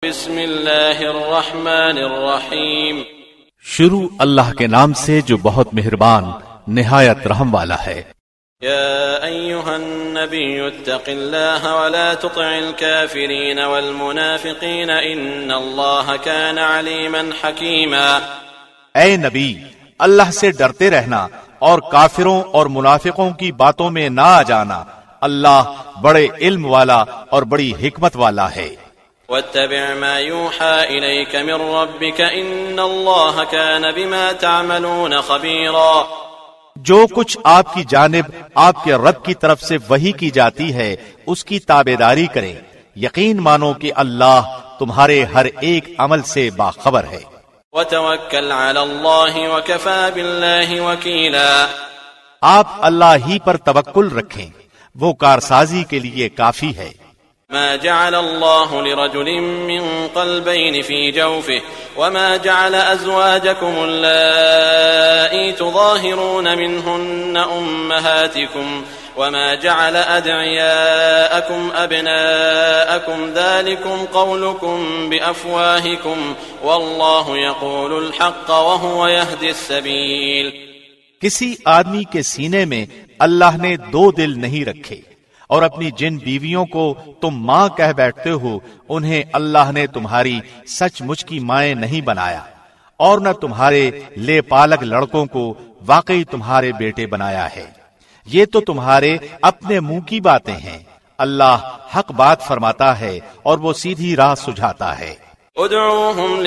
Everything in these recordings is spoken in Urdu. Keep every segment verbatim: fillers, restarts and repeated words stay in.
بسم اللہ الرحمن الرحیم. شروع اللہ کے نام سے جو بہت مہربان نہایت رحم والا ہے. يا أيها النبي اتق الله ولا تطع الكافرين والمنافقين إن الله كان عليما حكيما. اے نبی، اللہ سے ڈرتے رہنا اور کافروں اور منافقوں کی باتوں میں نہ آ جانا. اللہ بڑے علم والا اور بڑی حکمت والا ہے. واتبع ما يوحى إليك من ربك إن الله كان بما تعملون خبيرا. جو کچھ آپ کی جانب آپ کے رب کی طرف سے وحی کی جاتی ہے اس کی تابعداری کریں. یقین مانو کہ اللہ تمہارے ہر ایک عمل سے باخبر ہے. وتوکل علی اللہ وکفی باللہ وکیلا. آپ اللہ ہی پر توکل رکھیں، وہ کارسازی کے لیے کافی ہے. ما جعل الله لرجل من قلبين في جوفه وما جعل أزواجكم اللائي تظاهرون منهن أمهاتكم وما جعل أدعياءكم أبناءكم ذلكم قولكم بأفواهكم والله يقول الحق وهو يهدي السبيل. کسی آدمی کے سینے میں اللہ نے دو دل نہیں رکھے اور اپنی جن بیویوں کو تم ماں کہہ بیٹھتے ہو انہیں اللہ نے تمہاری سچ مچ کی مائیں نہیں بنایا، اور نہ تمہارے لے پالک لڑکوں کو واقعی تمہارے بیٹے بنایا ہے. یہ تو تمہارے اپنے منہ کی باتیں ہیں. اللہ حق بات فرماتا ہے اور وہ سیدھی راہ سجھاتا ہے. ادعوهم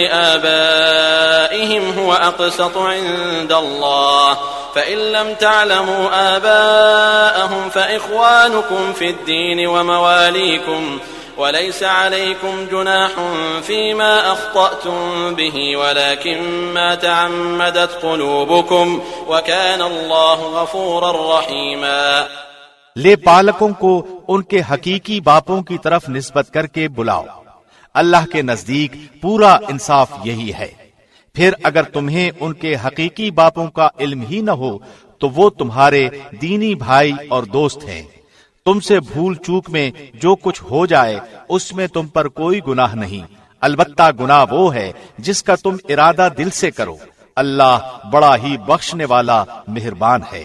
لآبائهم هو أقسط عند الله فإن لم تعلموا آباءهم فإخوانكم في الدين ومواليكم وليس عليكم جناح فيما أخطأتم به ولكن ما تعمدت قلوبكم وكان الله غفورا رحيما. لے پالکوں کو ان کے حقیقی باپوں کی طرف نسبت کر کے بلاؤ. اللہ کے نزدیک پورا انصاف یہی ہے. پھر اگر تمہیں ان کے حقیقی باپوں کا علم ہی نہ ہو تو وہ تمہارے دینی بھائی اور دوست ہیں. تم سے بھول چوک میں جو کچھ ہو جائے اس میں تم پر کوئی گناہ نہیں، البتہ گناہ وہ ہے جس کا تم ارادہ دل سے کرو. اللہ بڑا ہی بخشنے والا مہربان ہے.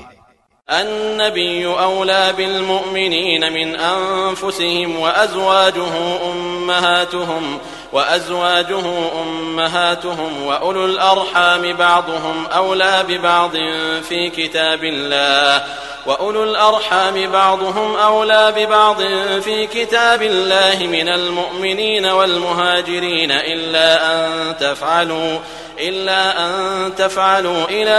النبي أولى بالمؤمنين من أنفسهم وأزواجه أمهاتهم وأزواجه أمهاتهم وأولو الأرحام بعضهم أولى ببعض في كتاب الله وأولو الأرحام بعضهم أولى ببعض في كتاب الله من المؤمنين والمهاجرين إلا أن تفعلوا إلا أن تفعلوا إلى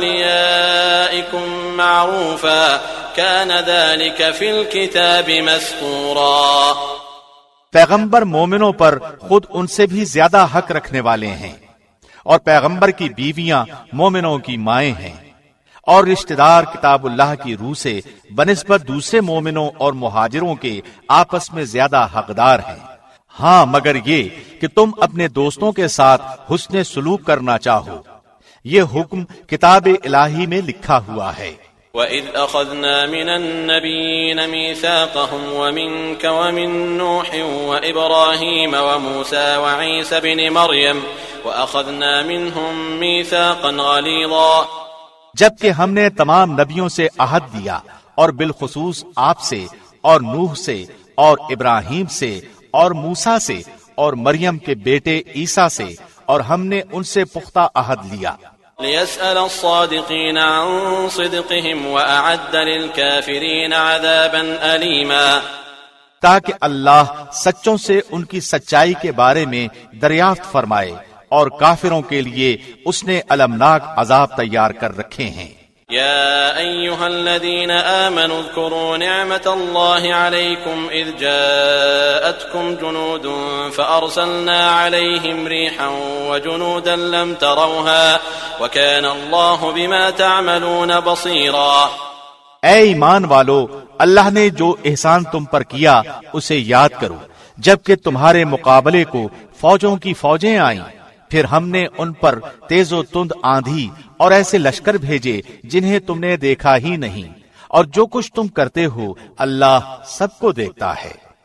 أوليائكم معروفا كان ذلك في الكتاب مسطورا. پیغمبر مومنوں پر خود ان سے بھی زیادہ حق رکھنے والے ہیں، اور پیغمبر کی بیویاں مومنوں کی مائیں ہیں، اور رشتہ دار کتاب اللہ کی روح سے بنسبت دوسرے مومنوں اور مہاجروں کے آپس میں زیادہ حقدار ہیں. ہاں مگر یہ کہ تم اپنے دوستوں کے ساتھ حسن سلوک کرنا چاہو. یہ حکم کتاب الہی میں لکھا ہوا ہے. وَإِذْ أَخَذْنَا مِنَ النَّبِيِّينَ مِيثَاقَهُمْ وَمِنْكَ وَمِن نُوحٍ وَإِبْرَاهِيمَ وَمُوسَى وَعِيسَى ابْنِ مَرْيَمَ وَأَخَذْنَا مِنْهُم مِيثَاقًا غَلِيظًا. جبکہ ہم نے تمام نبیوں سے عہد دیا اور بالخصوص آپ سے اور نوح سے اور ابراہیم سے اور موسیٰ سے اور مریم کے بیٹے عیسیٰ سے، اور ہم نے ان سے پختہ عہد لیا. ليسأل الصادقين عن صدقهم وأعد للكافرين عذابا أليما. تاکہ اللہ سچوں سے ان کی سچائی کے بارے میں دریافت فرمائے، اور کافروں کے لیے اس نے المناک عذاب تیار کر رکھے ہیں. يا أيها الذين آمنوا اذكروا نعمة الله عليكم إذ جاءتكم جنود فأرسلنا عليهم ريحا وجنودا لم تروها وكان الله بما تعملون بصيرا. اے ایمان والو، اللہ نے جو احسان تم پر کیا اسے یاد کرو، جبکہ تمہارے مقابلے کو فوجوں کی فوجیں آئیں، پھر ہم نے ان پر تیز و تند آندھی اور ایسے لشکر بھیجے جنہیں تم نے دیکھا ہی نہیں، اور جو کچھ تم کرتے ہو اللہ سب کو دیکھتا ہے.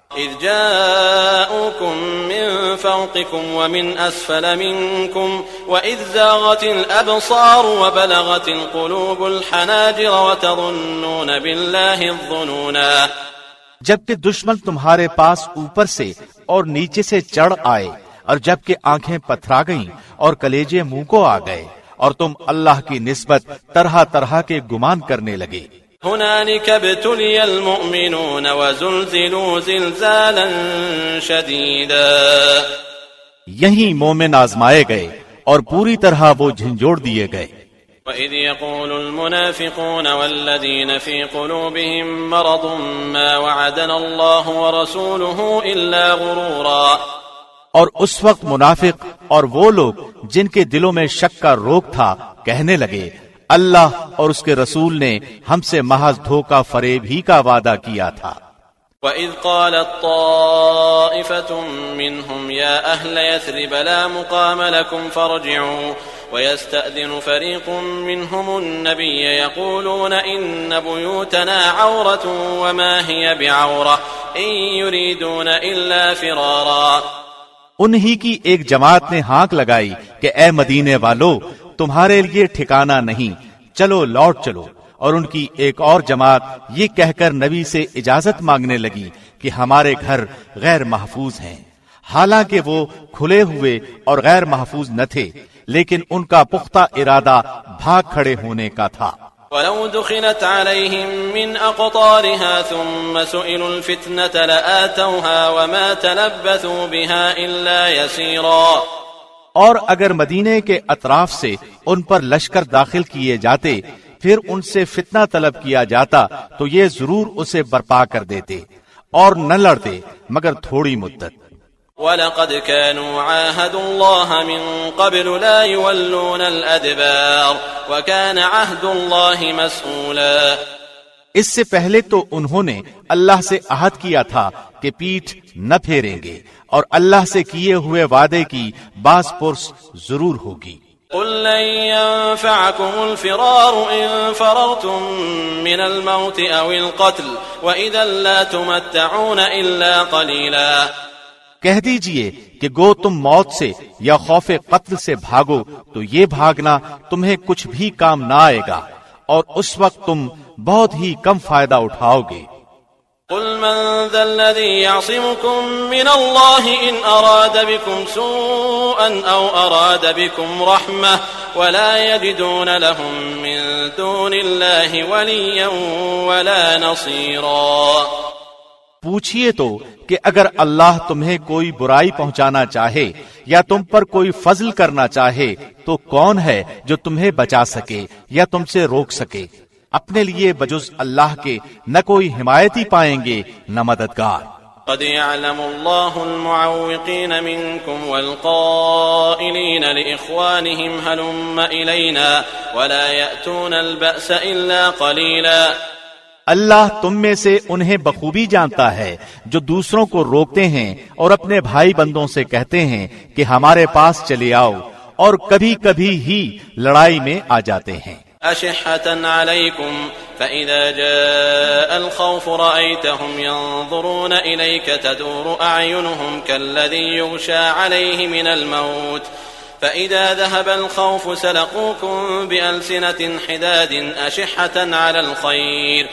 إذ جاءوكم من فوقكم ومن أسفل منكم وإذ زاغت الأبصار وبلغت القلوب الحناجر وتظنون بالله الظنونا. جبکہ دشمن تمہارے پاس اوپر سے اور نیچے سے چڑھ آئے اور جبکہ آنکھیں پتھرا گئیں اور کلیجے منہ کو آ گئے اور تم اللہ کی نسبت طرح طرح کے گمان کرنے لگے. هنالك ابتلي المؤمنون وزلزلوا زلزالا شديدا. یہیں مومن آزمائے گئے اور پوری طرح وہ جھنجھوڑ دیے گئے. وَإِذْ يَقُولُ الْمُنَافِقُونَ وَالَّذِينَ فِي قُلُوبِهِم مَّرَضٌ مَّا وَعَدَنَا اللَّهُ وَرَسُولُهُ إِلَّا غُرُورًا. اور اس وقت منافق اور وہ لوگ جن کے دلوں میں شک کا روگ تھا کہنے لگے اللہ اور اس کے رسول نے ہم سے محض دھوکہ فریب ہی کا وعدہ کیا تھا. وَإِذْ قَالَتْ طَائِفَةٌ مِّنْهُمْ يَا أَهْلَ يَثْرِبَ لَا مُقَامَ لَكُمْ فَارْجِعُوا وَيَسْتَأْذِنُ فَرِيقٌ مِّنْهُمُ النَّبِيَّ يَقُولُونَ إِنَّ بُيُوتَنَا عَوْرَةٌ وَمَا هِيَ بِعَوْرَةٍ إِن يُرِيدُونَ إِلَّا فِرَارًا. انہی کی ایک جماعت نے ہانک لگائی کہ اے مدینے والو تمہارے لیے ٹھکانہ نہیں، چلو لوٹ چلو. اور ان کی ایک اور جماعت یہ کہہ کر نبی سے اجازت مانگنے لگی کہ ہمارے گھر غیر محفوظ ہیں، حالانکہ وہ کھلے ہوئے اور غیر محفوظ نہ تھے، لیکن ان کا پختہ ارادہ بھاگ کھڑے ہونے کا تھا. وَلَوْ دُخِلَتْ عَلَيْهِمْ مِنْ أَقْطَارِهَا ثُمَّ سُئِلُوا الْفِتْنَةَ لَآتَوْهَا وَمَا تَلَبَّثُوا بِهَا إِلَّا يَسِيرًا. اور اگر مدینے کے اطراف سے ان پر لشکر داخل کیے جاتے پھر ان سے فتنہ طلب کیا جاتا تو یہ ضرور اسے برپا کر دیتے اور نہ لڑتے مگر تھوڑی مدت. وَلَقَدْ كَانُوا عَاهَدُوا اللَّهَ مِن قَبْلُ لَا يُوَلُّونَ الْأَدْبَارَ وَكَانَ عَهْدُ اللَّهِ مَسْئُولًا. اس سے پہلے تو انہوں نے اللہ سے عہد کیا تھا کہ پیٹھ نہ پھیریں گے اور اللہ سے کیے ہوئے وعدے کی باز پرس ضرور ہوگی. قُل لَّن يَنفَعَكُمُ الْفِرَارُ إِن فَرَرْتُم مِّنَ الْمَوْتِ أَوِ الْقَتْلِ وَإِذًا لَّا تُمَتَّعُونَ إِلَّا قَلِيلًا. کہہ دیجئے کہ گو تم موت سے یا خوف قتل سے بھاگو تو یہ بھاگنا تمہیں کچھ بھی کام نہ آئے گا اور اس وقت تم بہت ہی کم فائدہ اٹھاؤ گے. قل من ذا الذي يعصمكم من الله إن أراد بكم سوءا أو أراد بكم رحمة ولا يجدون لهم من دون الله وليا ولا نصيرا. پوچھئے تو کہ اگر اللہ تمہیں کوئی برائی پہنچانا چاہے یا تم پر کوئی فضل کرنا چاہے تو کون ہے جو تمہیں بچا سکے یا تم سے روک سکے؟ اپنے لیے بجز اللہ کے نہ کوئی حمایتی پائیں گے نہ مددگار. قد يعلم الله المعوقين منكم والقائلين لإخوانهم هلم إلينا ولا يأتون البأس إلا قليلا. اللہ تم میں سے انہیں بخوبی جانتا ہے جو دوسروں کو روکتے ہیں اور اپنے بھائی بندوں سے کہتے ہیں کہ ہمارے پاس چلے آؤ اور کبھی کبھی ہی لڑائی میں آ جاتے ہیں. أشحة عليكم فإذا جاء الخوف رأيتهم ينظرون إليك تدور أعينهم كالذي يغشى عليه من الموت فإذا ذهب الخوف سلقوكم بألسنة حداد أشحة على الخير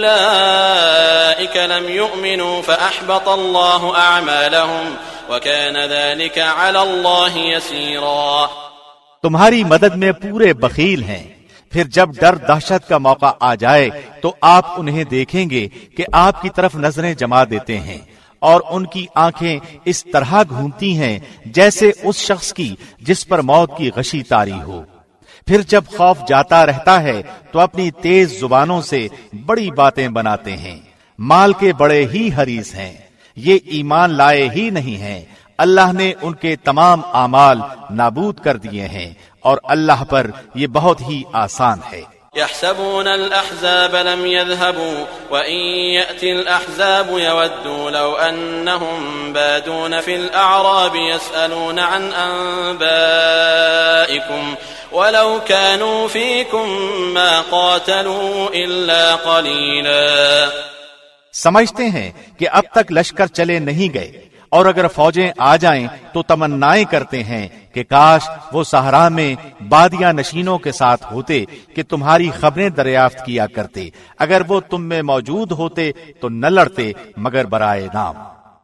أولئك لم يؤمنوا فأحبط الله أعمالهم وكان ذلك على الله يسيرا. تمہاری مدد میں پورے بخیل ہیں، پھر جب ڈر دہشت کا موقع آ جائے تو آپ انہیں دیکھیں گے کہ آپ کی طرف نظریں جما دیتے ہیں اور ان کی آنکھیں اس طرح گھومتی ہیں جیسے اس شخص کی جس پر موت کی غشی طاری ہو. پھر جب خوف جاتا رہتا ہے تو اپنی تیز زبانوں سے بڑی باتیں بناتے ہیں، مال کے بڑے ہی حریص ہیں، یہ ایمان لائے ہی نہیں ہیں. اللہ نے ان کے تمام اعمال نابود کر دیے ہیں اور اللہ پر یہ بہت ہی آسان ہے. يحسبون الأحزاب لم يذهبوا وإن يأتي الأحزاب يودوا لو أنهم بادون في الأعراب يسألون عن أنبائكم ولو كانوا فيكم ما قاتلوا إلا قليلا. سمجھتے ہیں کہ اب تک لشکر چلے نہیں گئے، اور اگر فوجیں آ جائیں تو تمنائیں کرتے ہیں کہ کاش وہ صحرا میں بادیاں نشینوں کے ساتھ ہوتے کہ تمہاری خبریں دریافت کیا کرتے، اگر وہ تم میں موجود ہوتے تو نہ لڑتے مگر برائے نام۔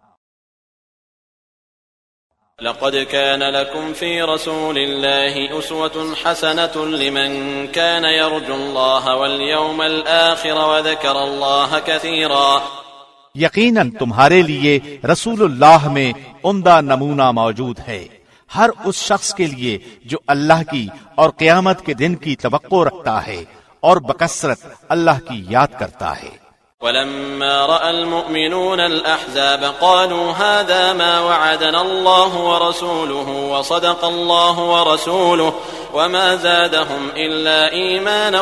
لقد كان لكم في رسول الله أسوة حسنة لمن كان يرجو الله واليوم الآخر وذكر الله كثيرا۔ یقیناً تمہارے لیے رسول اللہ میں عمدہ نمونہ موجود ہے، ہر اس شخص کے لیے جو اللہ کی اور قیامت کے دن کی توقع رکھتا ہے اور بکثرت اللہ کی یاد کرتا ہے۔ ولما رأى المؤمنون الأحزاب قالوا هذا ما وعدنا الله ورسوله وصدق الله ورسوله وما زادهم إلا إيمانا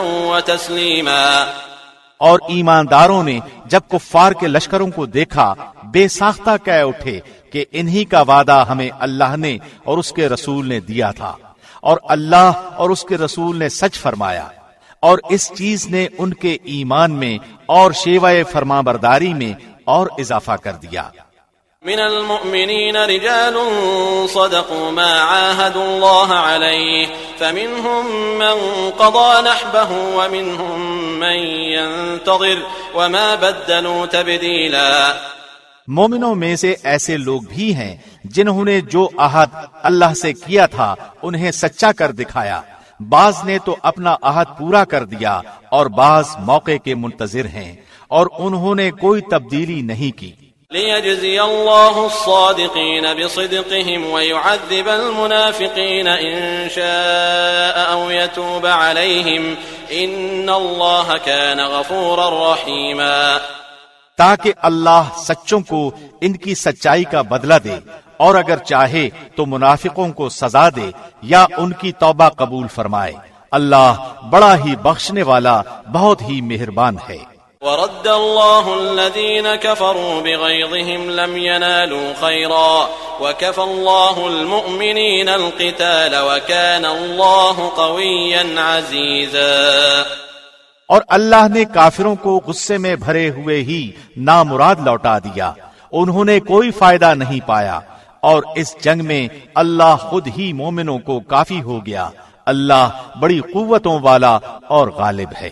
وتسليما۔ اور ایمانداروں نے جب کفار کے لشکروں کو دیکھا بے ساختہ کہہ اٹھے کہ انہی کا وعدہ ہمیں اللہ نے اور اس کے رسول نے دیا تھا، اور اللہ اور اس کے رسول نے سچ فرمایا، اور اس چیز نے ان کے ایمان میں اور شیوہ فرما برداری میں اور اضافہ کر دیا۔ من المؤمنين رجال صدقوا ما عاهدوا الله عليه فمنهم من قضى نحبه ومنهم من ينتظر وما بدلوا تبديلا۔ مومنوں میں سے ایسے لوگ بھی ہیں جنہوں نے جو عہد اللہ سے کیا تھا انہیں سچا کر دکھایا، بعض نے تو اپنا عہد پورا کر دیا اور بعض موقع کے منتظر ہیں، اور انہوں نے کوئی تبدیلی نہیں کی۔ ليجزي الله الصادقين بصدقهم ويعذب المنافقين إن شاء أو يتوب عليهم إن الله كان غفورا رحيما۔ تاکہ اللہ سچوں کو ان کی سچائی کا بدلہ دے، اور اگر چاہے تو منافقوں کو سزا دے یا ان کی توبہ قبول فرمائے، اللہ بڑا ہی بخشنے والا بہت ہی مہربان ہے۔ ورد الله الذين كفروا بغيظهم لم ينالوا خيرا وكفى الله المؤمنين القتال وكان الله قويا عزيزا۔ اور اللہ نے کافروں کو غصے میں بھرے ہوئے ہی نامراد لوٹا دیا، انہوں نے کوئی فائدہ نہیں پایا، اور اس جنگ میں اللہ خود ہی مومنوں کو کافی ہو گیا، اللہ بڑی قوتوں والا اور غالب ہے۔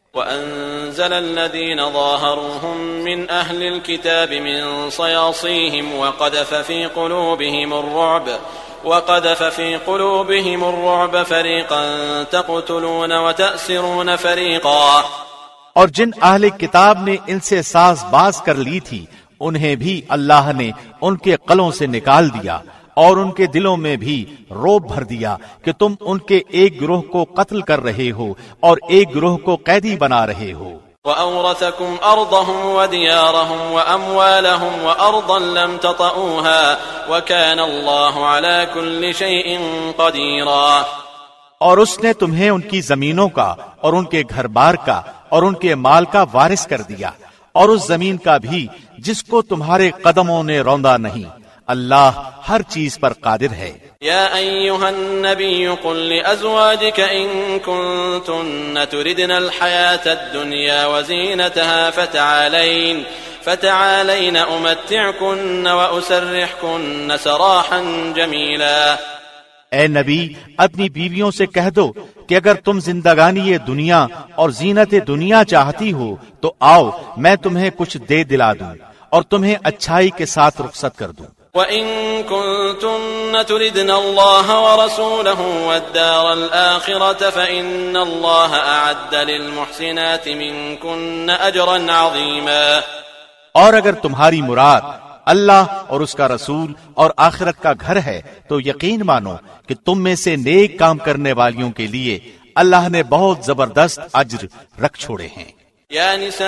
وأنزل الذين ظاهروهم من أهل الكتاب من صياصيهم وقذف في قلوبهم الرعب وقذف في قلوبهم الرعب فريقا تقتلون وتأسرون فريقا۔ اور جن اہل کتاب نے ان سے ساز باز کر لی تھی انہیں بھی اللہ نے ان کے قلوں سے نکال دیا، اور ان کے دلوں میں بھی روب بھر دیا کہ تم ان کے ایک گروہ کو قتل کر رہے ہو اور ایک گروہ کو قیدی بنا رہے ہو۔ وَأَوْرَثَكُمْ أَرْضَهُمْ وَدِيَارَهُمْ وَأَمْوَالَهُمْ وَأَرْضًا لَمْ تَطَئُوهَا وَكَانَ اللَّهُ عَلَى كُلِّ شَيْءٍ قَدِيرًا۔ اور اس نے تمہیں ان کی زمینوں کا اور ان کے گھر بار کا اور ان کے مال کا وارث کر دیا، اور اس زمین کا بھی جس کو تمہارے قدموں نے روندا نہیں، اللہ ہر چیز پر قادر ہے۔ یا ایھا النبی قل لأزواجک ان کنتن تردن الحیاة الدنیا وزینتها فتعالین فتعالین امتعکن واسرحکن سراحا جمیلا۔ اے نبی اپنی بیویوں سے کہہ دو کہ اگر تم زندگانی دنیا اور زینت دنیا چاہتی ہو تو آؤ میں تمہیں کچھ دے دلا دوں اور تمہیں اچھائی کے ساتھ رخصت کر دوں۔ وَإِن كُنتُنَّ تُرِدْنَ اللَّهَ وَرَسُولَهُ وَالدَّارَ الْآخِرَةَ فَإِنَّ اللَّهَ أَعَدَّ لِلْمُحْسِنَاتِ مِنكُنَّ أَجْرًا عَظِيمًا۔ اور اگر تمہاری مراد اللہ اور اس کا رسول اور آخرت کا گھر ہے تو یقین مانو کہ تم میں سے نیک کام کرنے والیوں کے لیے اللہ نے بہت زبردست اجر رکھ چھوڑے ہیں۔ یا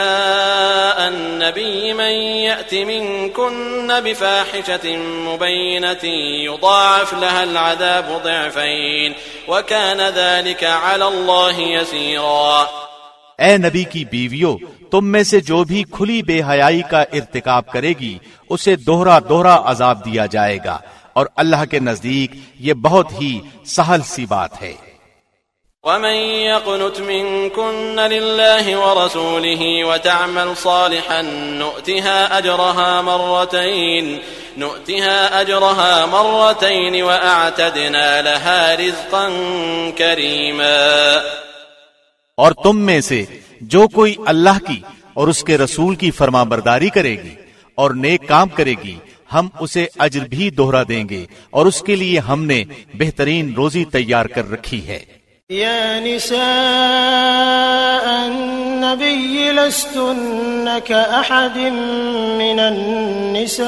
نساء النبی من یأت منکن بفاحشة مبینة یضاعف لها العذاب ضعفین وکان ذلك علی اللہ یسیرا۔ اے نبی کی بیویوں، تم میں سے جو بھی کھلی بے حیائی کا ارتکاب کرے گی اسے دوہرا دوہرا عذاب دیا جائے گا، اور اللہ کے نزدیک یہ بہت ہی سہل سی بات ہے۔ ومن يقنت منكن لله ورسوله وتعمل صالحا نؤتها أجرها مرتين نؤتها أجرها مرتين وأعتدنا لها رزقا كريما۔ اور تم میں سے جو کوئی اللہ کی اور اس کے رسول کی فرما برداری کرے گی اور نیک کام کرے گی، ہم اسے اجر بھی دوہرا دیں گے، اور اس کے لیے ہم نے بہترین روزی تیار کر رکھی ہے۔ يا نساء النبي لستن كأحد من النساء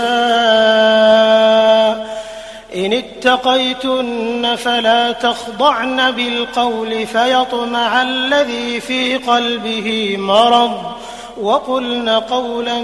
إن اتقيتن فلا تخضعن بالقول فيطمع الذي في قلبه مرض وقلن قولا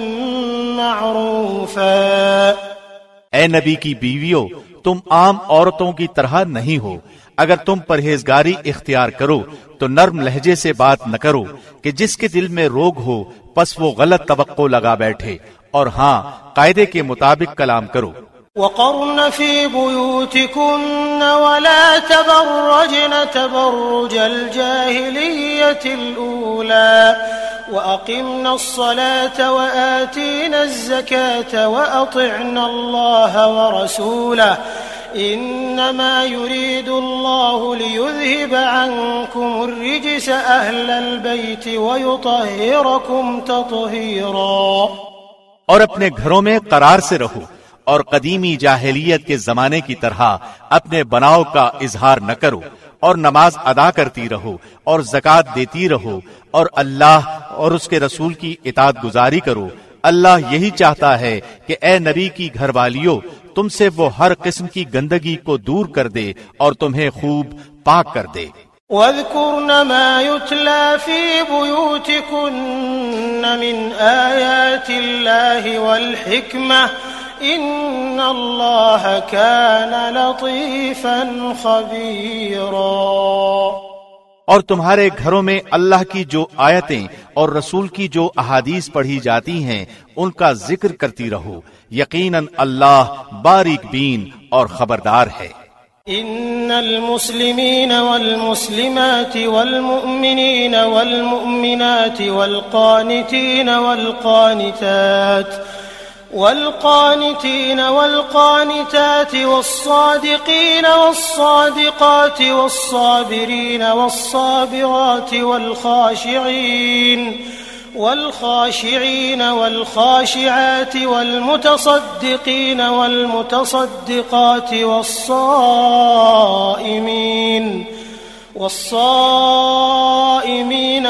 معروفا۔ اے نبی کی بیویوں، تم عام عورتوں کی طرح نہیں ہو، اگر تم پرہیزگاری اختیار کرو تو نرم لہجے سے بات نہ کرو کہ جس کے دل میں روگ ہو، پس وہ غلط توقع لگا بیٹھے، اور ہاں قاعدے کے مطابق کلام کرو۔ وقرن في بيوتكن ولا تبرجن تبرج الجاهلية الأولى وأقمنا الصلاة وآتينا الزكاة وأطعنا الله ورسوله إنما يريد الله ليذهب عنكم الرجس أهل البيت ويطهركم تطهيرا۔ اور اپنے گھروں میں قرار سے رہو، اور قدیمی جاہلیت کے زمانے کی طرح اپنے بناؤ کا اظہار نہ کرو، اور نماز ادا کرتی رہو اور زکوٰۃ دیتی رہو، اور اللہ اور اس کے رسول کی اطاعت گزاری کرو۔ اللہ یہی چاہتا ہے کہ اے نبی کی گھر والیوں، تم سے وہ ہر قسم کی گندگی کو دور کر دے اور تمہیں خوب پاک کر دے۔ وَاذْكُرْنَ مَا يُتْلَى فِي بُيُوتِكُنَّ مِنْ آيَاتِ اللَّهِ وَالْحِكْمَةِ إِنَّ اللَّهَ كَانَ لَطِيفًا خَبِيرًا۔ اور تمہارے گھروں میں اللہ کی جو آیتیں اور رسول کی جو احادیث پڑھی جاتی ہیں ان کا ذکر کرتی رہو، یقیناً اللہ باریک بین اور خبردار ہے۔ ان المسلمین والمسلمات والمؤمنین والمؤمنات والقانتین والقانتات والقانتين والقانتات والصادقين والصادقات والصابرين والصابرات والخاشعين والخاشعين والخاشعات والمتصدقين والمتصدقات والصائمين والصائمين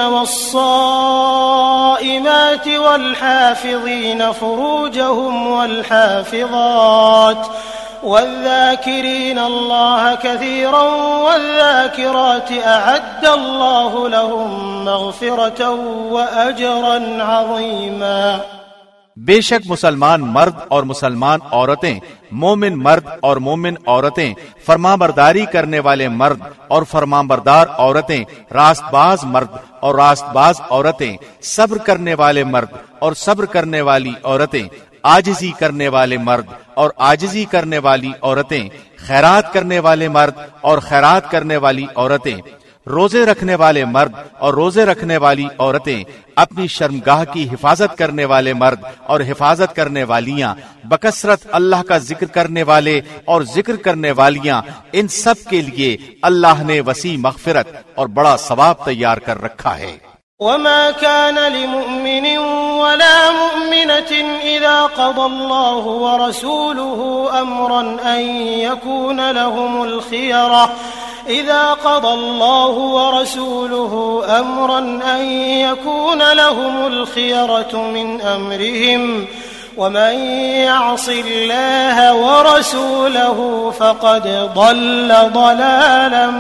والصائمات والحافظين فروجهم والحافظات والذاكرين الله كثيرا والذاكرات أعد الله لهم مغفرة وأجرا عظيما۔ بے شک مسلمان مرد اور مسلمان عورتیں، مومن مرد اور مومن عورتیں، فرمانبرداری کرنے والے مرد اور فرمانبردار عورتیں، راست باز مرد اور راست باز عورتیں، صبر کرنے والے مرد اور صبر کرنے والی عورتیں، عاجزی کرنے والے مرد اور عاجزی کرنے والی عورتیں، خیرات کرنے والے مرد اور خیرات کرنے والی عورتیں، روزے رکھنے والے مرد اور روزے رکھنے والی عورتیں، اپنی شرمگاہ کی حفاظت کرنے والے مرد اور حفاظت کرنے والیاں، بکثرت اللہ کا ذکر کرنے والے اور ذکر کرنے والیاں، ان سب کے لیے اللہ نے وسیع مغفرت اور بڑا ثواب تیار کر رکھا ہے۔ وما كان لمؤمن ولا مؤمنة إذا قضى الله ورسوله أمرا أن يكون لهم الخيرة إذا قضى الله ورسوله أمرا أن يكون لهم الخيرة من أمرهم ومن يعص الله ورسوله فقد ضل ضلالا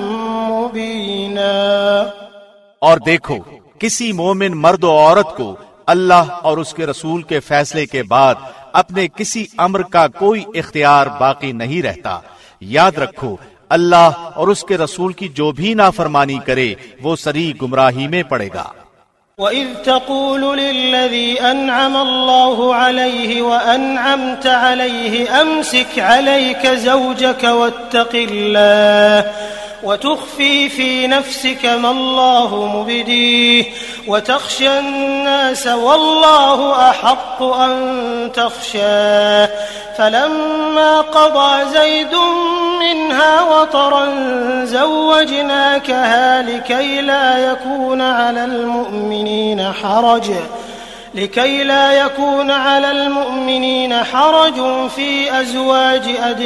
مبينا۔ اور دیکھو، کسی مومن مرد و عورت کو اللہ اور اس کے رسول کے فیصلے کے بعد اپنے کسی امر کا کوئی اختیار باقی نہیں رہتا۔ یاد رکھو، اللہ اور اس کے رسول کی جو بھی نافرمانی کرے وہ سری گمراہی میں پڑے گا۔ وَإِذْ تَقُولُ لِلَّذِي أَنْعَمَ اللَّهُ عَلَيْهِ وَأَنْعَمْتَ عَلَيْهِ أَمْسِكْ عَلَيْكَ زَوْجَكَ وَاتَّقِ اللَّهَ وتخفي في نفسك ما الله مبديه وتخشى الناس والله أحق أن تخشاه فلما قضى زيد منها وطرا زوجناكها لكي لا يكون على المؤمنين حرج لكي لا يكون على المؤمنين حرج في أزواج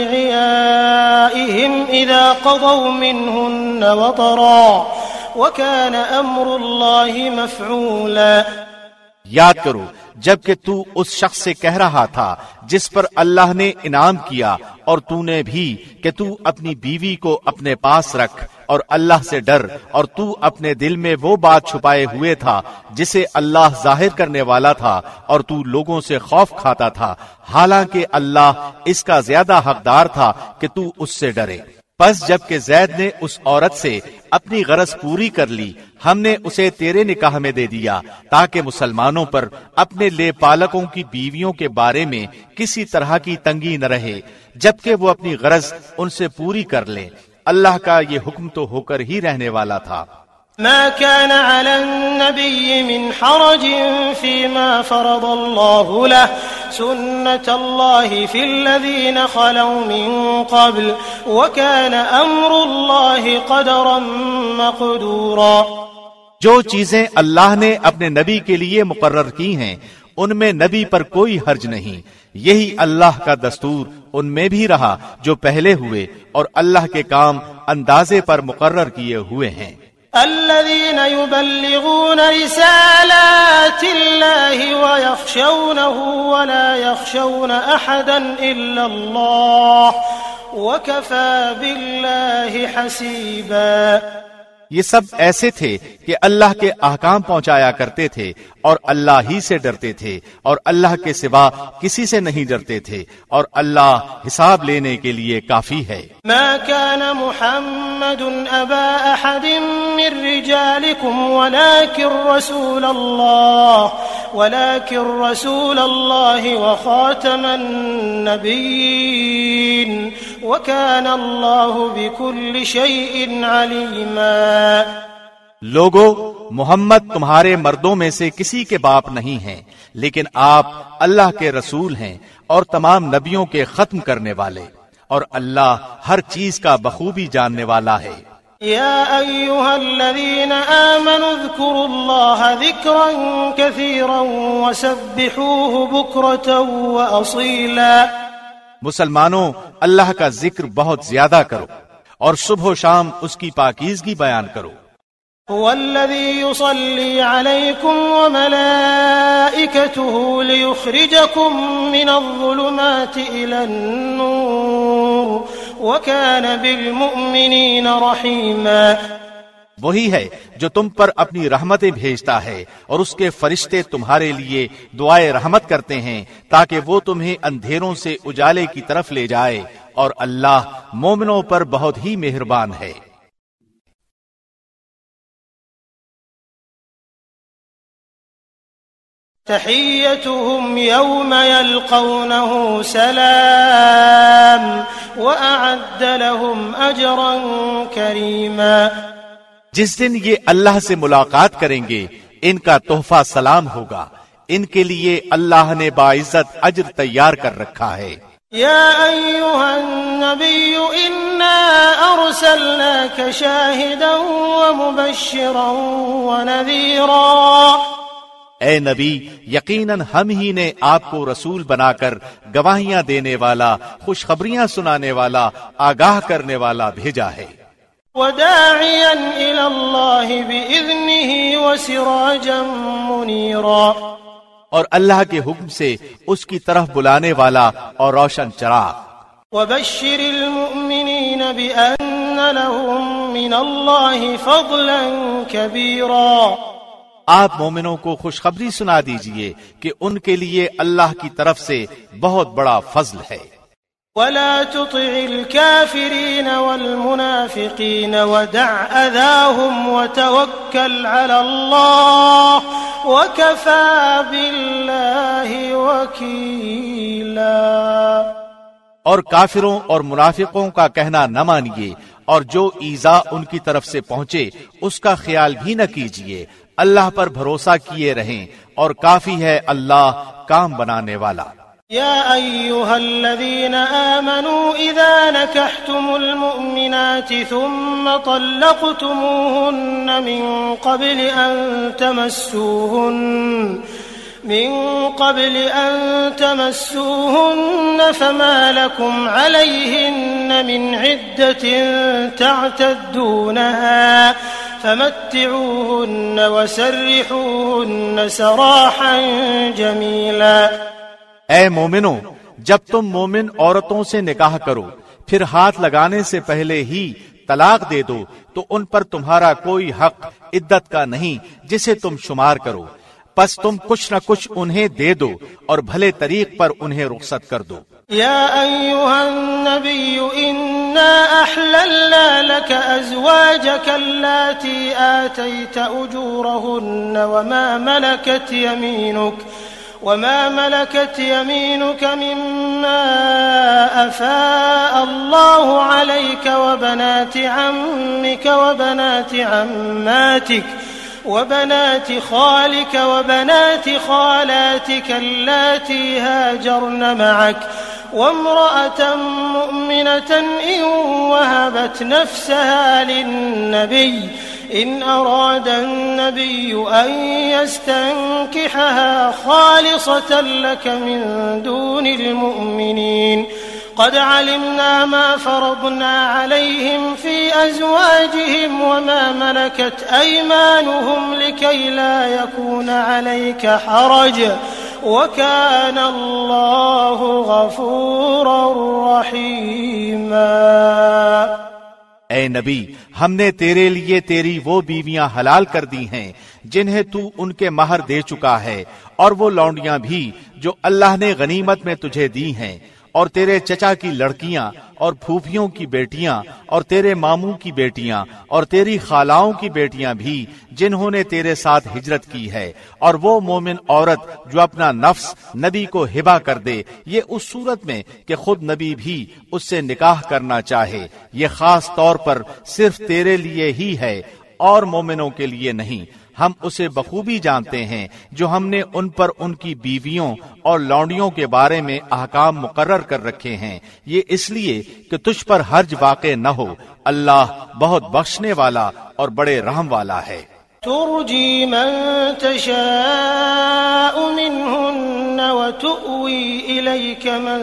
أدعيائهم إذا قضوا منهن وطرا وكان أمر الله مفعولا. یاد کرو جبکہ تو اس شخص سے کہہ رہا تھا جس پر اللہ نے انعام کیا اور تو نے بھی کہ تو اپنی بیوی کو اپنے پاس رکھ اور اللہ سے ڈر، اور تو اپنے دل میں وہ بات چھپائے ہوئے تھا جسے اللہ ظاہر کرنے والا تھا اور تو لوگوں سے خوف کھاتا تھا، حالانکہ اللہ اس کا زیادہ حقدار تھا کہ تو اس سے ڈرے. پس جب کہ زید نے اس عورت سے اپنی غرض پوری کر لی، ہم نے اسے تیرے نکاح میں دے دیا تاکہ مسلمانوں پر اپنے لے پالکوں کی بیویوں کے بارے میں کسی طرح کی تنگی نہ رہے جبکہ وہ اپنی غرض ان سے پوری کر لیں. اللہ کا یہ حکم تو ہو کر ہی رہنے والا تھا. ما كان على النبي من حرج فيما فرض الله له سنة الله في الذين خلوا من قبل وكان أمر الله قدرا مقدورا. جو چیزیں اللہ نے اپنے نبی کے لیے مقرر کی ہیں ان میں نبی پر کوئی حرج نہیں، یہی اللہ کا دستور ان میں بھی رہا جو پہلے ہوئے، اور اللہ کے کام اندازے پر مقرر کیے ہوئے ہیں. الذين يبلغون رسالات الله ويخشونه ولا يخشون أحدا إلا الله وكفى بالله حسيبا. یہ سب ایسے تھے کہ اللہ کے احکام پہنچایا کرتے تھے اور اللہ ہی سے ڈرتے تھے اور اللہ کے سوا کسی سے نہیں ڈرتے تھے، اور اللہ حساب لینے کے لیے کافی ہے. ما كان محمد ابا احد من رجالكم ولكن رسول الله ولكن رسول الله وخاتم النبيين وكان الله بكل شيء عليما. لوگو، محمد تمہارے مردوں میں سے کسی کے باپ نہیں ہیں، لیکن آپ اللہ کے رسول ہیں اور تمام نبیوں کے ختم کرنے والے، اور اللہ ہر چیز کا بخوبی جاننے والا ہے. یا ایھا الذین آمنوا اذکروا اللہ ذکرا کثیرا وسبحوہ بکرۃ واصیلا. مسلمانوں، اللہ کا ذکر بہت زیادہ کرو اور صبح و شام اس کی پاکیزگی بیان کرو. هو الذي يصلي عليكم وملائكته ليخرجكم من الظلمات إلى النور وكان بالمؤمنين رحيما. وہی ہے جو تم پر اپنی رحمتیں بھیجتا ہے اور اس کے فرشتے تمہارے لیے دعائے رحمت کرتے ہیں تاکہ وہ تمہیں اندھیروں سے اجالے کی طرف لے جائے، اور اللہ مومنوں پر بہت ہی مہربان ہے. تحيتهم يوم يلقونه سلام وأعد لهم أجرا كريما. جس دن یہ اللہ سے ملاقات کریں گے ان کا تحفہ سلام ہوگا، ان کے لیے اللہ نے باعزت اجر تیار کر رکھا ہے. يا أيها النبي إنا أرسلناك شاهدا ومبشرا ونذيرا. اے نبی، یقیناً ہم ہی نے آپ کو رسول بنا کر گواہیاں دینے والا، خوشخبریاں سنانے والا، آگاہ کرنے والا بھیجا ہے. وداعيا إلى الله بإذنه وسراجا منيرا. اور اللہ کے حکم سے اس کی طرف بلانے والا اور روشن چراغ. وبشر المؤمنين بأن لهم من الله فضلا كبيرا. آپ مومنوں کو خوشخبری سنا دیجئے کہ ان کے لیے اللہ کی طرف سے بہت بڑا فضل ہے. ولا تطع الكافرين والمنافقين ودع أذاهم وتوكل على الله وكفى بالله وكيلا. اور کافروں اور منافقوں کا کہنا نہ مانیے، اور جو ایذا ان کی طرف سے پہنچے اس کا خیال بھی نہ کیجیے، اللہ پر بھروسہ کیے رہیں، اور کافی ہے اللہ کام بنانے والا۔ يا أيها الذين آمنوا إذا نكحتم المؤمنات ثم طلقتموهن من قبل أن تمسوهن من قبل أن تمسوهن فما لكم عليهن من عدة تعتدونها فمتعوهن وسرحوهن سراحا جميلا۔ اے مومنو، جب تم مومن عورتوں سے نکاح کرو پھر ہاتھ لگانے سے پہلے ہی طلاق دے دو تو ان پر تمہارا کوئی حق عدت کا نہیں جسے تم شمار کرو، پس تم کچھ نہ کچھ انہیں دے دو اور بھلے طریق پر انہیں رخصت کر دو۔ يا أيها النبي إنا أحللنا لك أزواجك اللاتي آتيت أجورهن وما ملكت يمينك وما ملكت يمينك مما أفاء الله عليك وبنات عمك وبنات عماتك وبنات خالك وبنات خالاتك اللاتي هاجرن معك وامرأة مؤمنة إن وهبت نفسها للنبي إن أراد النبي أن يستنكحها خالصة لك من دون المؤمنين قد علمنا ما فرضنا عليهم في أزواجهم وما ملكت أيمانهم لكي لا يكون عليك حرج وكان الله غفورا رحيما۔ اے نبی، ہم نے تیرے لیے تیری وہ بیویاں حلال کر دی ہیں جنہیں تو ان کے مہر دے چکا ہے، اور وہ لونڈیاں بھی جو اللہ نے غنیمت میں تجھے دی ہیں، اور تیرے چچا کی لڑکیاں اور پھوپھیوں کی بیٹیاں اور تیرے ماموں کی بیٹیاں اور تیری خالاؤں کی بیٹیاں بھی جنہوں نے تیرے ساتھ ہجرت کی ہے، اور وہ مومن عورت جو اپنا نفس نبی کو ہبہ کر دے، یہ اس صورت میں کہ خود نبی بھی اس سے نکاح کرنا چاہے۔ یہ خاص طور پر صرف تیرے لیے ہی ہے اور مومنوں کے لیے نہیں۔ ہم اسے بخوبی جانتے ہیں جو ہم نے ان پر ان کی بیویوں اور لونڈیوں کے بارے میں احکام مقرر کر رکھے ہیں، یہ اس لیے کہ تجھ پر حرج واقع نہ ہو۔ اللہ بہت بخشنے والا اور بڑے رحم والا ہے۔ ترجي من تشاء منهن وتؤوي إليك من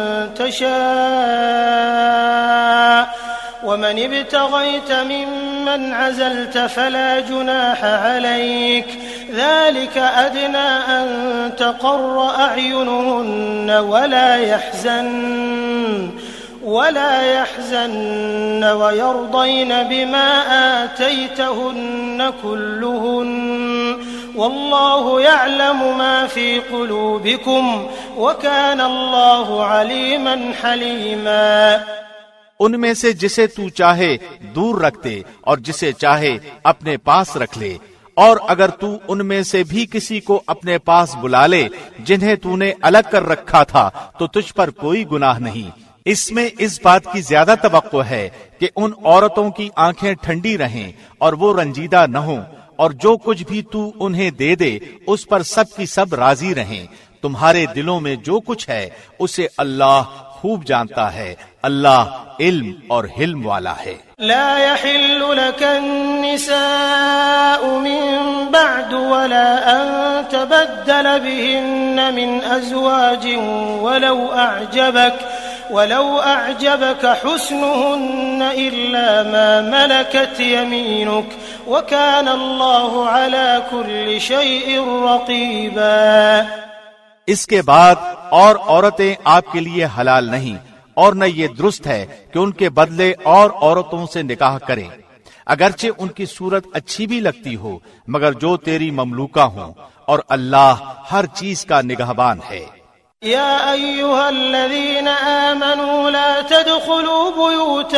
تشاء ومن ابتغيت ممن عزلت فلا جناح عليك ذلك أدنى أن تقر أعينهن ولا يحزن ولا يحزن ويرضين بما آتيتهن كلهن والله يعلم ما في قلوبكم وكان الله عليما حليما۔ ان میں سے جسے تو چاہے دور رکھ دے اور جسے چاہے اپنے پاس رکھ لے، اور اگر تو ان میں سے بھی کسی کو اپنے پاس بلا لے جنہیں تو نے الگ کر رکھا تھا تو تجھ پر کوئی گناہ نہیں۔ اس میں اس بات کی زیادہ توقع ہے کہ ان عورتوں کی آنکھیں ٹھنڈی رہیں اور وہ رنجیدہ نہ ہوں، اور جو کچھ بھی تو انہیں دے دے اس پر سب کی سب راضی رہیں۔ تمہارے دلوں میں جو کچھ ہے اسے اللہ خوب جانتا ہے، اللہ علم اور حلم والا ہے۔ لا يحل لك النساء من بعد ولا أن تبدل بهن من أزواج ولو أعجبك ولو أعجبك حسنهن إلا ما ملكت يمينك وكان الله على كل شيء رقيبا۔ اس کے بعد اور عورتیں آپ کے لیے حلال نہیں، اور نہ یہ درست ہے کہ ان کے بدلے اور عورتوں سے نکاح کریں، اگرچہ ان کی صورت اچھی بھی لگتی ہو، مگر جو تیری مملوکہ ہوں، اور اللہ ہر چیز کا نگہبان ہے۔ يا أيها الذين آمنوا لا تدخلوا بيوت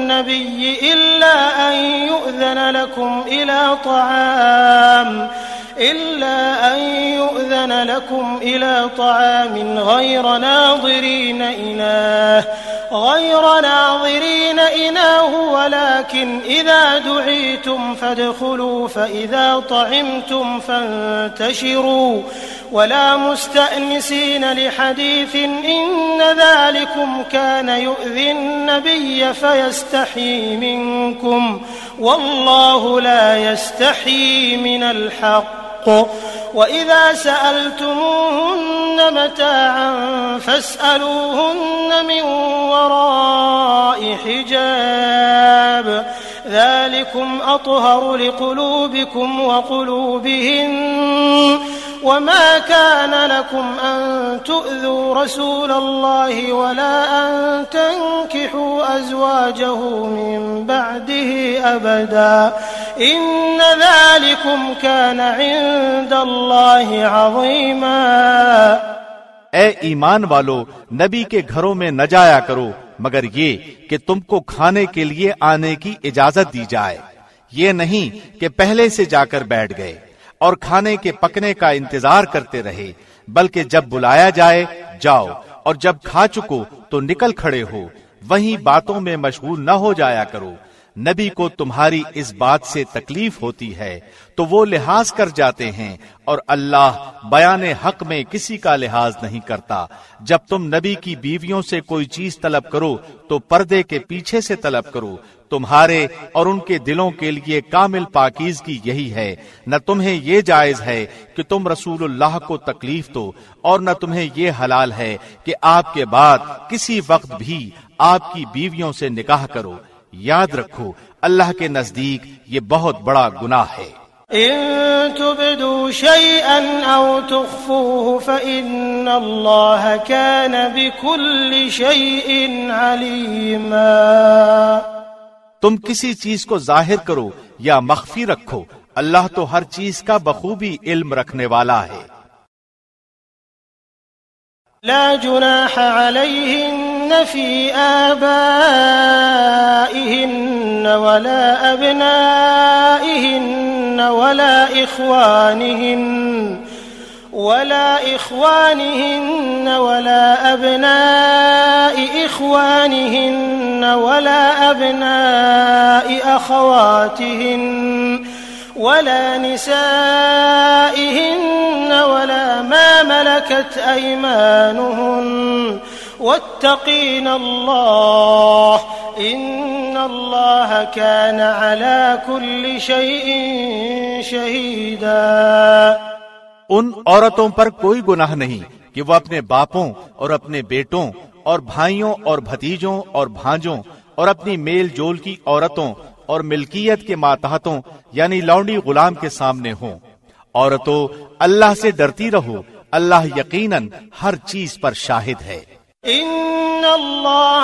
النبي إلا أن يؤذن لكم إلى طعام إلا أن يؤذن لكم إلى طعام غير ناظرين إناه غير ناظرين إناه ولكن إذا دعيتم فادخلوا فإذا طعمتم فانتشروا ولا مستأنسين لحديث إن ذلكم كان يؤذي النبي فيستحيي منكم والله لا يستحيي من الحق وإذا سألتموهن متاعا فاسألوهن من وراء حجاب ذلكم أطهر لقلوبكم وقلوبهن وما كان لكم أن تؤذوا رسول الله ولا أن تنكحوا أزواجه من بعده أبدا إن ذلكم كان عند الله عظيما۔ اے ایمان والو، نبی کے گھروں میں نہ جایا کرو مگر یہ کہ تم کو کھانے کے لیے آنے کی اجازت دی جائے، یہ نہیں کہ پہلے سے جا کر بیٹھ گئے اور کھانے کے پکنے کا انتظار کرتے رہے، بلکہ جب بلایا جائے جاؤ، اور جب کھا چکو تو نکل کھڑے ہو، وہیں باتوں میں مشغول نہ ہو جایا کرو۔ نبی کو تمہاری اس بات سے تکلیف ہوتی ہے تو وہ لحاظ کر جاتے ہیں، اور اللہ بیان حق میں کسی کا لحاظ نہیں کرتا۔ جب تم نبی کی بیویوں سے کوئی چیز طلب کرو تو پردے کے پیچھے سے طلب کرو، تمہارے اور ان کے دلوں کے لیے کامل پاکیزگی یہی ہے۔ نہ تمہیں یہ جائز ہے کہ تم رسول اللہ کو تکلیف دو، اور نہ تمہیں یہ حلال ہے کہ آپ کے بعد کسی وقت بھی آپ کی بیویوں سے نکاح کرو۔ یاد رکھو اللہ کے نزدیک یہ بہت بڑا گناہ ہے۔ إن تبدوا شيئا أو تخفوه فإن الله كان بكل شيء عليما۔ تم کسی چیز کو ظاہر کرو یا مخفی رکھو، اللہ تو ہر چیز کا بخوبی علم رکھنے والا ہے۔ لا جناح عليهن في آبائهن ولا أبنائهن ولا إخوانهن ولا إخوانهن ولا أبناء إخوانهن ولا أبناء أخواتهن ولا نسائهن ولا ما ملكت أيمانهن واتقين الله إن الله كان على كل شيء شهيدا۔ ان عورتوں پر کوئی گناہ نہیں کہ وہ اپنے باپوں اور اپنے بیٹوں اور بھائیوں اور بھتیجوں اور بھانجوں اور اپنی میل جول کی عورتوں اور ملکیت کے ماتحتوں یعنی لونڈی غلام کے سامنے ہوں۔ عورتوں اللہ سے ڈرتی رہو، اللہ یقیناً ہر چیز پر شاہد ہے۔ ان اللہ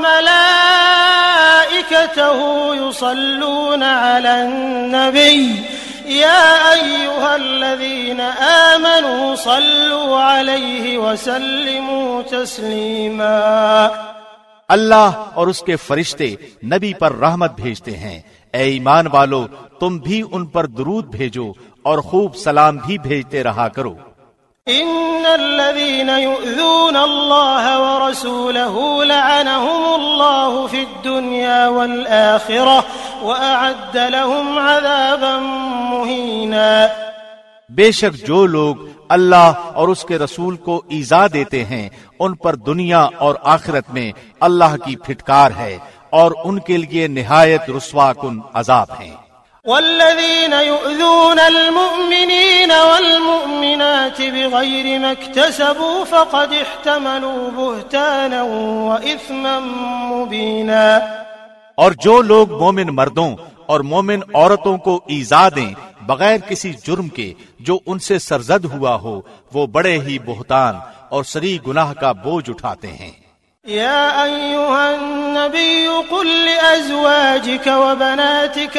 وملائکته یصلون علی النبی یا ایها الذین آمنوا صلوا علیہ وسلموا تسلیما۔ اللہ اور اس کے فرشتے نبی پر رحمت بھیجتے ہیں، اے ایمان والو تم بھی ان پر درود بھیجو اور خوب سلام بھی بھیجتے رہا کرو۔ ان الذين يؤذون الله ورسوله لعنهم الله في الدنيا والآخرة وأعد لهم عذابا مهينا۔ بے شک جو لوگ اللہ اور اس کے رسول کو ایذا دیتے ہیں ان پر دنیا اور آخرت میں اللہ کی پھٹکار ہے اور ان کے لیے نہایت رسوا کن عذاب ہیں۔ والذين يؤذون المؤمنين والمؤمنات بغير ما اكتسبوا فقد احتملوا بهتانا وإثما مبينا۔ اور جو لوگ مومن مردوں اور مومن عورتوں کو ایذا دیں بغیر کسی جرم کے جو ان سے سرزد ہوا ہو، وہ بڑے ہی بہتان اور سری گناہ کا بوجھ اٹھاتے ہیں۔ يا أيها النبي قل لأزواجك وبناتك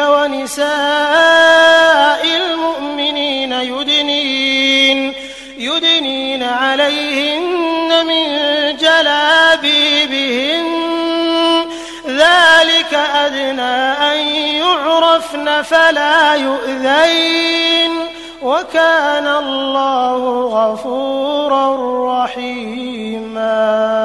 ونساء المؤمنين يدنين يدنين عليهن من جلابيبهن ذلك أدنى أن يعرفن فلا يؤذين وكان الله غفورا رحيما۔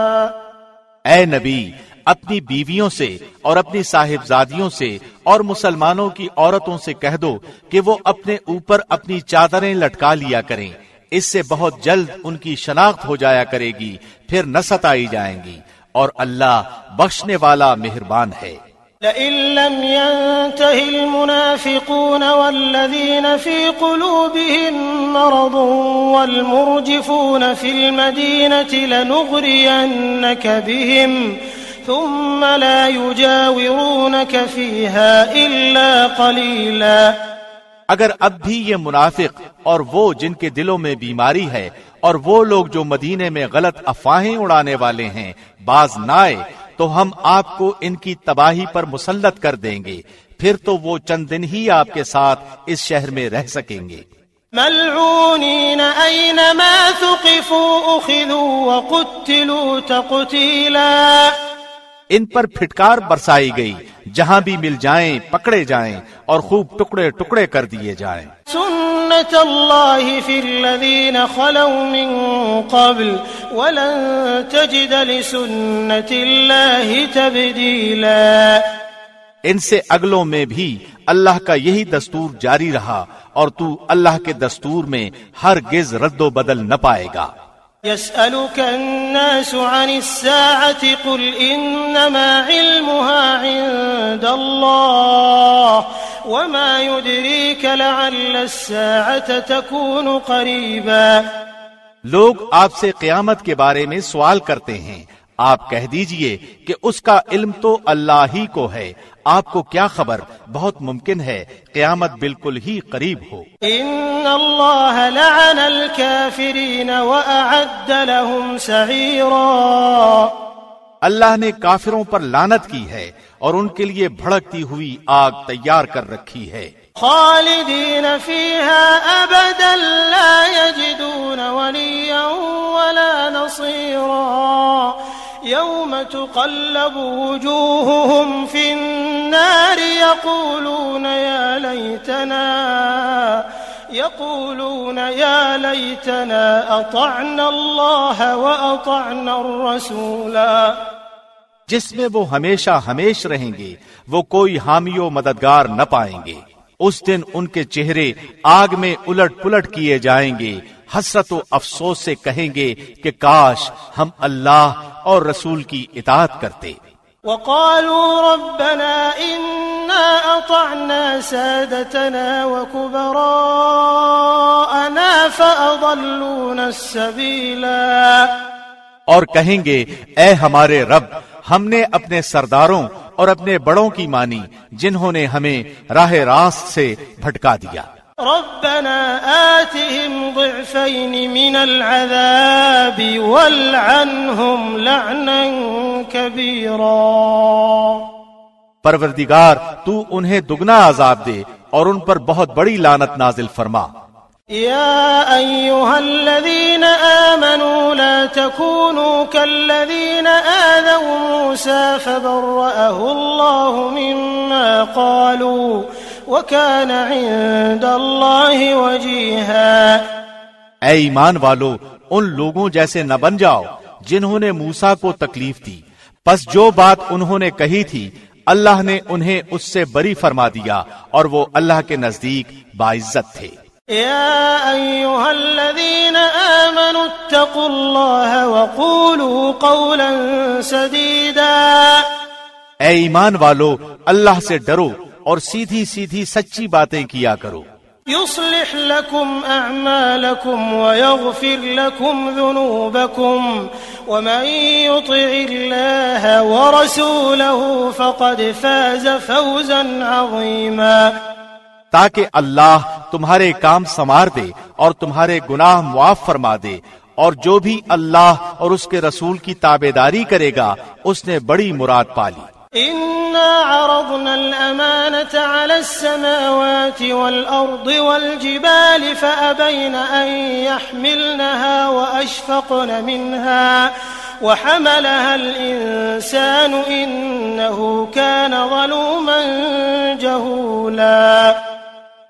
اے نبی، اپنی بیویوں سے اور اپنی صاحبزادیوں سے اور مسلمانوں کی عورتوں سے کہہ دو کہ وہ اپنے اوپر اپنی چادریں لٹکا لیا کریں، اس سے بہت جلد ان کی شناخت ہو جایا کرے گی، پھر نہ ستائی جائیں گی، اور اللہ بخشنے والا مہربان ہے۔ لئن لم ينته المنافقون والذين في قلوبهم مرض والمرجفون في المدينة لنغرينك بهم ثم لا يجاورونك فيها إلا قليلا۔ اگر اب بھی یہ منافق اور وہ جن کے دلوں میں بیماری ہے اور وہ لوگ جو مدینے میں غلط افواہیں اڑانے والے ہیں باز نہ آئے تو ہم آپ کو ان کی تباہی پر مسلط کر دیں گے، پھر تو وہ چند دن ہی آپ کے ساتھ اس شہر میں رہ سکیں گے۔ ملعونین اینما ثقفوا اخذوا وقتلوا تقتیلا۔ ان پر پھٹکار برسائی گئی، جہاں بھی مل جائیں پکڑے جائیں اور خوب ٹکڑے ٹکڑے کر دیے جائیں۔ سنت اللہ فی الذین خلوا من قبل ولن تجد لسنت اللہ تبدیلا۔ ان سے اگلوں میں بھی اللہ کا یہی دستور جاری رہا اور تو اللہ کے دستور میں ہرگز رد و بدل نہ پائے گا۔ يسألك الناس عن الساعة قل إنما علمها عند الله وما يدريك لعل الساعة تكون قريبا۔ لوگ آپ سے قیامت کے بارے میں سوال کرتے ہیں، آپ کہہ دیجئے کہ اس کا علم تو اللہ ہی کو ہے، آپ کو کیا خبر، بہت ممکن ہے قیامت بالکل ہی قریب ہو۔ ان اللہ لعن الکافرین واعد لهم سعیرا۔ اللہ نے کافروں پر لعنت کی ہے اور ان کے لیے بھڑکتی ہوئی آگ تیار کر رکھی ہے۔ خالدین فیها ابدا لا یجدون ولیا ولا نصیرا۔ یوم تقلب وجوہهم فی النار یقولون یا لیتنا یقولون یا لیتنا اطعنا اللہ واطعنا الرسولا۔ جس میں وہ ہمیشہ ہمیش رہیں گے، وہ کوئی حامی و مددگار نہ پائیں گے۔ اس دن ان کے چہرے آگ میں الٹ پلٹ کیے جائیں گے، حسرت و افسوس سے کہیں گے کہ کاش ہم اللہ اور رسول کی اطاعت کرتے۔ وقالوا ربنا إنا أطعنا سادتنا وكبراءنا فأضلونا السبيلا۔ اور کہیں گے اے ہمارے رب، ہم نے اپنے سرداروں اور اپنے بڑوں کی مانی جنہوں نے ہمیں راہ راست سے بھٹکا دیا۔ ربنا آتهم ضعفين من العذاب والعنهم لعنا كبيرا۔ پروردگار تو انہیں دگنا عذاب دے اور ان پر بہت بڑی لعنت نازل فرما۔ يا أيها الذين آمنوا لا تكونوا كالذين آذوا موسى فبرأه الله مما قالوا وكان عند الله وجيها۔ اے ایمان والو، ان لوگوں جیسے نہ بن جاؤ جنہوں نے موسیٰ کو تکلیف دی، پس جو بات انہوں نے کہی تھی اللہ نے انہیں اس سے بری فرما دیا اور وہ اللہ کے نزدیک باعزت تھے۔ يا أيها الذين آمنوا اتقوا الله وقولوا قولا سديدا۔ اے ایمان والو، اللہ سے ڈرو اور سیدھی سیدھی سچی باتیں کیا کرو۔ يصلح لكم أعمالكم ويغفر لكم ذنوبكم ومن يطع الله ورسوله فقد فاز فوزا عظيما۔ تاکہ اللہ تمہارے کام سنوار دے اور تمہارے گناہ معاف فرما دے، اور جو بھی اللہ اور اس کے رسول کی تابعداری کرے گا اس نے بڑی مراد پالی۔ إنا عرضنا الأمانة على السماوات والأرض والجبال فأبين أن يحملنها وأشفقن منها وحملها الإنسان إنه كان ظلوما جهولا۔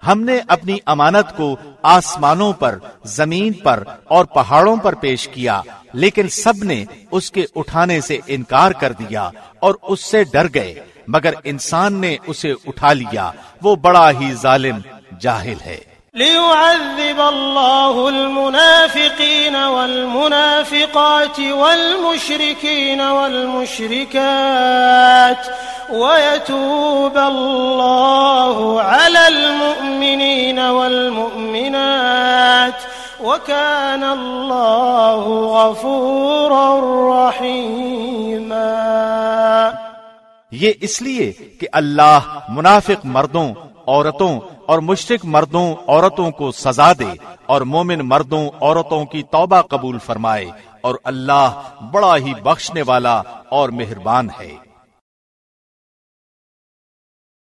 ہم نے اپنی امانت کو آسمانوں پر، زمین پر اور پہاڑوں پر پیش کیا، لیکن سب نے اس کے اٹھانے سے انکار کر دیا اور اس سے ڈر گئے، مگر انسان نے اسے اٹھا لیا، وہ بڑا ہی ظالم جاہل ہے۔ ليعذب الله المنافقين والمنافقات والمشركين والمشركات ويتوب الله على المؤمنين والمؤمنات وكان الله غفورا رحيما۔ یہ اس لیے کہ اللہ منافق مردوں، عورتوں اور مشرک مردوں، عورتوں کو سزا دے اور مومن مردوں، عورتوں کی توبہ قبول فرمائے، اور اللہ بڑا ہی بخشنے والا اور مہربان ہے۔